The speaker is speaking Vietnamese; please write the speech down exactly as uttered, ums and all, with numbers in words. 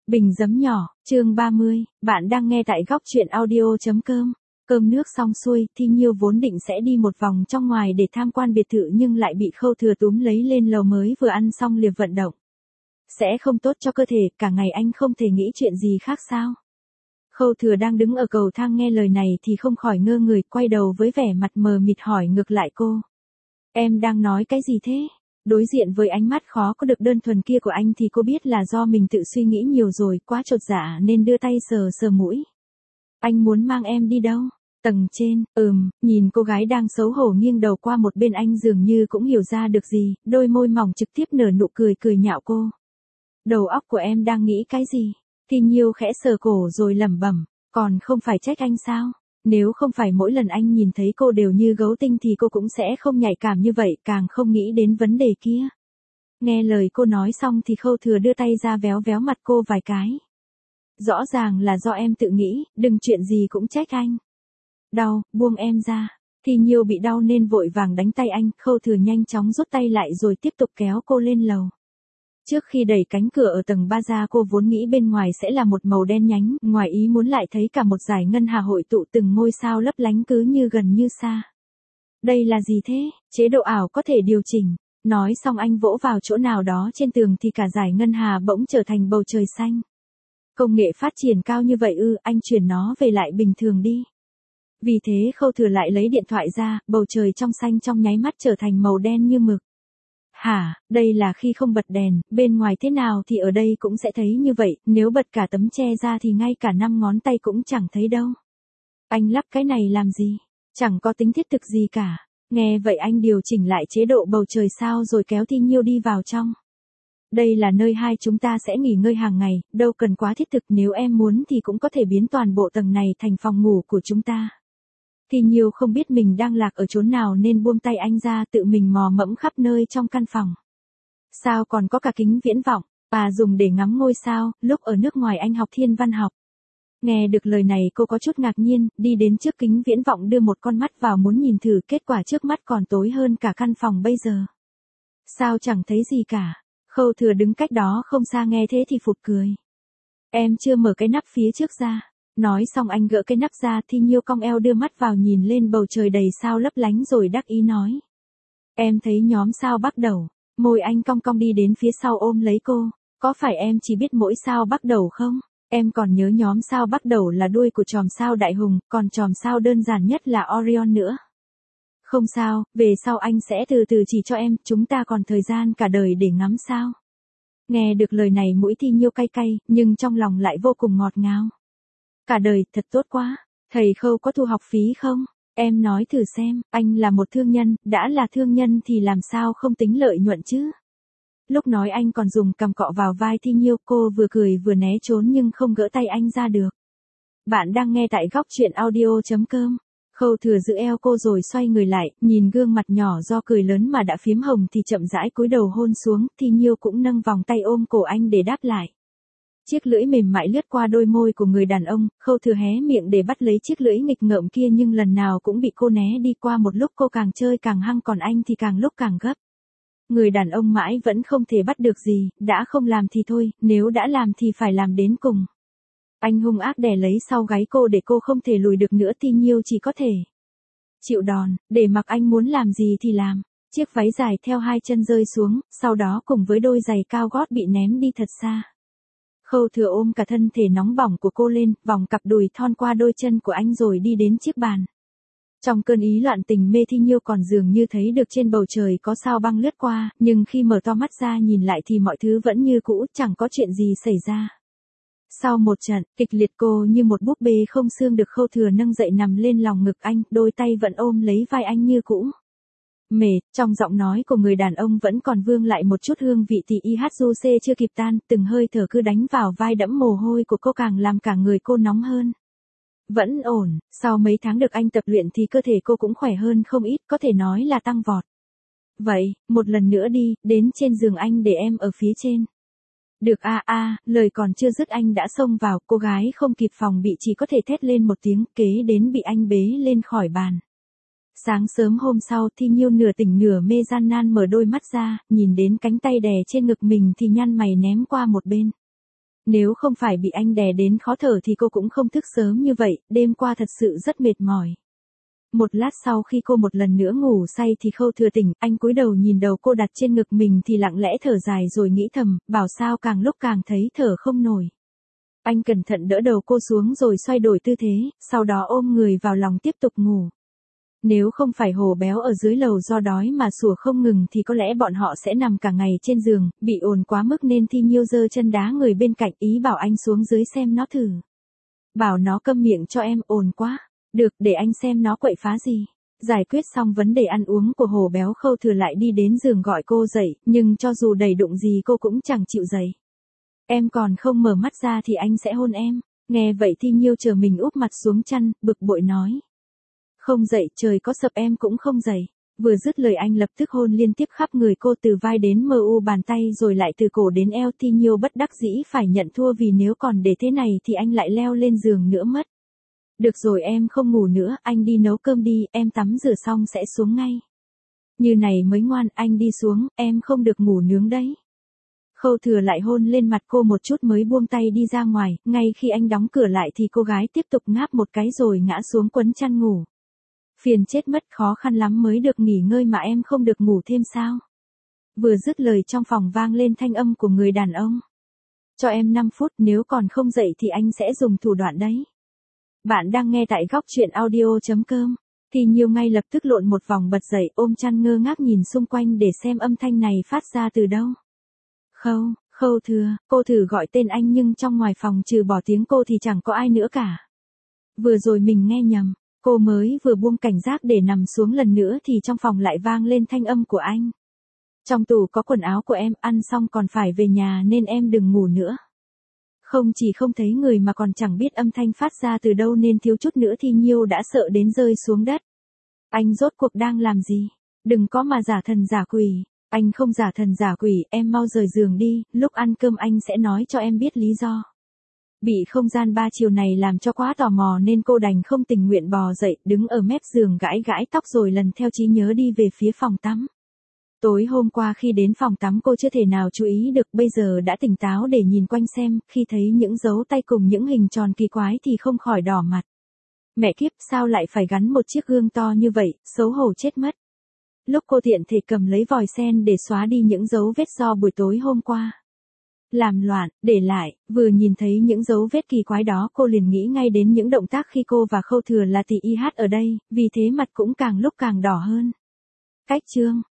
Bình giấm nhỏ, chương ba mươi, bạn đang nghe tại góc truyện audio.com. Cơm nước xong xuôi, Thi Nhiêu vốn định sẽ đi một vòng trong ngoài để tham quan biệt thự nhưng lại bị Khâu Thừa túm lấy lên lầu mới vừa ăn xong liệp vận động. Sẽ không tốt cho cơ thể, cả ngày anh không thể nghĩ chuyện gì khác sao? Khâu Thừa đang đứng ở cầu thang nghe lời này thì không khỏi ngơ người, quay đầu với vẻ mặt mờ mịt hỏi ngược lại cô. Em đang nói cái gì thế? Đối diện với ánh mắt khó có được đơn thuần kia của anh thì cô biết là do mình tự suy nghĩ nhiều rồi, quá chột dạ nên đưa tay sờ sờ mũi. Anh muốn mang em đi đâu? Tầng trên, ừm, nhìn cô gái đang xấu hổ nghiêng đầu qua một bên anh dường như cũng hiểu ra được gì, đôi môi mỏng trực tiếp nở nụ cười cười nhạo cô. Đầu óc của em đang nghĩ cái gì? Thi Nhiêu khẽ sờ cổ rồi lẩm bẩm, còn không phải trách anh sao? Nếu không phải mỗi lần anh nhìn thấy cô đều như gấu tinh thì cô cũng sẽ không nhạy cảm như vậy, càng không nghĩ đến vấn đề kia. Nghe lời cô nói xong thì Khâu Thừa đưa tay ra véo véo mặt cô vài cái. Rõ ràng là do em tự nghĩ, đừng chuyện gì cũng trách anh. Đau, buông em ra. Thi Nhiêu bị đau nên vội vàng đánh tay anh, Khâu Thừa nhanh chóng rút tay lại rồi tiếp tục kéo cô lên lầu. Trước khi đẩy cánh cửa ở tầng ba ra cô vốn nghĩ bên ngoài sẽ là một màu đen nhánh, ngoài ý muốn lại thấy cả một dải ngân hà hội tụ từng ngôi sao lấp lánh cứ như gần như xa. Đây là gì thế? Chế độ ảo có thể điều chỉnh. Nói xong anh vỗ vào chỗ nào đó trên tường thì cả dải ngân hà bỗng trở thành bầu trời xanh. Công nghệ phát triển cao như vậy ư, anh chuyển nó về lại bình thường đi. Vì thế Khâu Thừa lại lấy điện thoại ra, bầu trời trong xanh trong nháy mắt trở thành màu đen như mực. Hả, đây là khi không bật đèn, bên ngoài thế nào thì ở đây cũng sẽ thấy như vậy, nếu bật cả tấm che ra thì ngay cả năm ngón tay cũng chẳng thấy đâu. Anh lắp cái này làm gì? Chẳng có tính thiết thực gì cả. Nghe vậy anh điều chỉnh lại chế độ bầu trời sao rồi kéo Thi Nhiêu đi vào trong. Đây là nơi hai chúng ta sẽ nghỉ ngơi hàng ngày, đâu cần quá thiết thực, nếu em muốn thì cũng có thể biến toàn bộ tầng này thành phòng ngủ của chúng ta. Thi Nhiêu không biết mình đang lạc ở chốn nào nên buông tay anh ra, tự mình mò mẫm khắp nơi trong căn phòng. Sao còn có cả kính viễn vọng, à dùng để ngắm ngôi sao, lúc ở nước ngoài anh học thiên văn học. Nghe được lời này cô có chút ngạc nhiên, đi đến trước kính viễn vọng đưa một con mắt vào muốn nhìn thử, kết quả trước mắt còn tối hơn cả căn phòng bây giờ. Sao chẳng thấy gì cả? Khâu Thừa đứng cách đó không xa nghe thế thì phụt cười. Em chưa mở cái nắp phía trước ra. Nói xong anh gỡ cái nắp ra, Thi Nhiêu cong eo đưa mắt vào nhìn lên bầu trời đầy sao lấp lánh rồi đắc ý nói. Em thấy nhóm sao Bắc Đẩu, môi anh cong cong đi đến phía sau ôm lấy cô. Có phải em chỉ biết mỗi sao Bắc Đẩu không? Em còn nhớ nhóm sao Bắc Đẩu là đuôi của chòm sao Đại Hùng, còn chòm sao đơn giản nhất là Orion nữa. Không sao, về sau anh sẽ từ từ chỉ cho em, chúng ta còn thời gian cả đời để ngắm sao. Nghe được lời này mũi Thi Nhiêu cay cay, nhưng trong lòng lại vô cùng ngọt ngào. Cả đời, thật tốt quá. Thầy Khâu có thu học phí không? Em nói thử xem, anh là một thương nhân, đã là thương nhân thì làm sao không tính lợi nhuận chứ? Lúc nói anh còn dùng cằm cọ vào vai Thi Nhiêu, cô vừa cười vừa né trốn nhưng không gỡ tay anh ra được. Bạn đang nghe tại góc truyện audio.com. Khâu Thừa giữ eo cô rồi xoay người lại, nhìn gương mặt nhỏ do cười lớn mà đã phím hồng thì chậm rãi cúi đầu hôn xuống, Thi Nhiêu cũng nâng vòng tay ôm cổ anh để đáp lại. Chiếc lưỡi mềm mại lướt qua đôi môi của người đàn ông, Khâu Thừa hé miệng để bắt lấy chiếc lưỡi nghịch ngợm kia nhưng lần nào cũng bị cô né đi, qua một lúc cô càng chơi càng hăng còn anh thì càng lúc càng gấp. Người đàn ông mãi vẫn không thể bắt được gì, đã không làm thì thôi, nếu đã làm thì phải làm đến cùng. Anh hung ác đè lấy sau gáy cô để cô không thể lùi được nữa, Thi Nhiêu chỉ có thể chịu đòn, để mặc anh muốn làm gì thì làm. Chiếc váy dài theo hai chân rơi xuống, sau đó cùng với đôi giày cao gót bị ném đi thật xa. Khâu Thừa ôm cả thân thể nóng bỏng của cô lên, vòng cặp đùi thon qua đôi chân của anh rồi đi đến chiếc bàn. Trong cơn ý loạn tình mê Thi Nhiêu còn dường như thấy được trên bầu trời có sao băng lướt qua, nhưng khi mở to mắt ra nhìn lại thì mọi thứ vẫn như cũ, chẳng có chuyện gì xảy ra. Sau một trận kịch liệt cô như một búp bê không xương được Khâu Thừa nâng dậy nằm lên lòng ngực anh, đôi tay vẫn ôm lấy vai anh như cũ. Mệt, trong giọng nói của người đàn ông vẫn còn vương lại một chút hương vị thì i hát du xê chưa kịp tan, từng hơi thở cứ đánh vào vai đẫm mồ hôi của cô càng làm cả người cô nóng hơn. Vẫn ổn, sau mấy tháng được anh tập luyện thì cơ thể cô cũng khỏe hơn không ít, có thể nói là tăng vọt. Vậy, một lần nữa đi, đến trên giường anh để em ở phía trên. Được a a, lời còn chưa dứt anh đã xông vào, cô gái không kịp phòng bị chỉ có thể thét lên một tiếng, kế đến bị anh bế lên khỏi bàn. Sáng sớm hôm sau Thi Nhiêu nửa tỉnh nửa mê gian nan mở đôi mắt ra, nhìn đến cánh tay đè trên ngực mình thì nhăn mày ném qua một bên. Nếu không phải bị anh đè đến khó thở thì cô cũng không thức sớm như vậy, đêm qua thật sự rất mệt mỏi. Một lát sau khi cô một lần nữa ngủ say thì Khâu Thừa tỉnh, anh cúi đầu nhìn đầu cô đặt trên ngực mình thì lặng lẽ thở dài rồi nghĩ thầm, bảo sao càng lúc càng thấy thở không nổi. Anh cẩn thận đỡ đầu cô xuống rồi xoay đổi tư thế, sau đó ôm người vào lòng tiếp tục ngủ. Nếu không phải Hồ Béo ở dưới lầu do đói mà sủa không ngừng thì có lẽ bọn họ sẽ nằm cả ngày trên giường, bị ồn quá mức nên Thi Nhiêu giơ chân đá người bên cạnh ý bảo anh xuống dưới xem nó thử. Bảo nó câm miệng cho em, ồn quá. Được, để anh xem nó quậy phá gì. Giải quyết xong vấn đề ăn uống của Hồ Béo, Khâu Thừa lại đi đến giường gọi cô dậy, nhưng cho dù đầy đụng gì cô cũng chẳng chịu dậy. Em còn không mở mắt ra thì anh sẽ hôn em. Nghe vậy Thi Nhiêu chờ mình úp mặt xuống chăn, bực bội nói. Không dậy, trời có sập em cũng không dậy. Vừa dứt lời anh lập tức hôn liên tiếp khắp người cô từ vai đến mờ u bàn tay rồi lại từ cổ đến eo. Thi Nhiêu bất đắc dĩ phải nhận thua vì nếu còn để thế này thì anh lại leo lên giường nữa mất. Được rồi em không ngủ nữa, anh đi nấu cơm đi, em tắm rửa xong sẽ xuống ngay. Như này mới ngoan, anh đi xuống, em không được ngủ nướng đấy. Khâu Thừa lại hôn lên mặt cô một chút mới buông tay đi ra ngoài, ngay khi anh đóng cửa lại thì cô gái tiếp tục ngáp một cái rồi ngã xuống quấn chăn ngủ. Phiền chết mất, khó khăn lắm mới được nghỉ ngơi mà em không được ngủ thêm sao? Vừa dứt lời trong phòng vang lên thanh âm của người đàn ông. Cho em năm phút, nếu còn không dậy thì anh sẽ dùng thủ đoạn đấy. Bạn đang nghe tại góc truyện audio chấm com. Thi Nhiêu ngay lập tức lộn một vòng bật dậy ôm chăn ngơ ngác nhìn xung quanh để xem âm thanh này phát ra từ đâu. Khâu, Khâu Thừa, cô thử gọi tên anh nhưng trong ngoài phòng trừ bỏ tiếng cô thì chẳng có ai nữa cả. Vừa rồi mình nghe nhầm, cô mới vừa buông cảnh giác để nằm xuống lần nữa thì trong phòng lại vang lên thanh âm của anh. Trong tủ có quần áo của em, ăn xong còn phải về nhà nên em đừng ngủ nữa. Không chỉ không thấy người mà còn chẳng biết âm thanh phát ra từ đâu nên thiếu chút nữa Thi Nhiêu đã sợ đến rơi xuống đất. Anh rốt cuộc đang làm gì? Đừng có mà giả thần giả quỷ. Anh không giả thần giả quỷ, em mau rời giường đi, lúc ăn cơm anh sẽ nói cho em biết lý do. Bị không gian ba chiều này làm cho quá tò mò nên cô đành không tình nguyện bò dậy, đứng ở mép giường gãi gãi tóc rồi lần theo trí nhớ đi về phía phòng tắm. Tối hôm qua khi đến phòng tắm cô chưa thể nào chú ý được, bây giờ đã tỉnh táo để nhìn quanh xem, khi thấy những dấu tay cùng những hình tròn kỳ quái thì không khỏi đỏ mặt. Mẹ kiếp, sao lại phải gắn một chiếc gương to như vậy, xấu hổ chết mất. Lúc cô tiện thể cầm lấy vòi sen để xóa đi những dấu vết do buổi tối hôm qua làm loạn, để lại, vừa nhìn thấy những dấu vết kỳ quái đó cô liền nghĩ ngay đến những động tác khi cô và Khâu Thừa là tì i hát ở đây, vì thế mặt cũng càng lúc càng đỏ hơn. Cách chương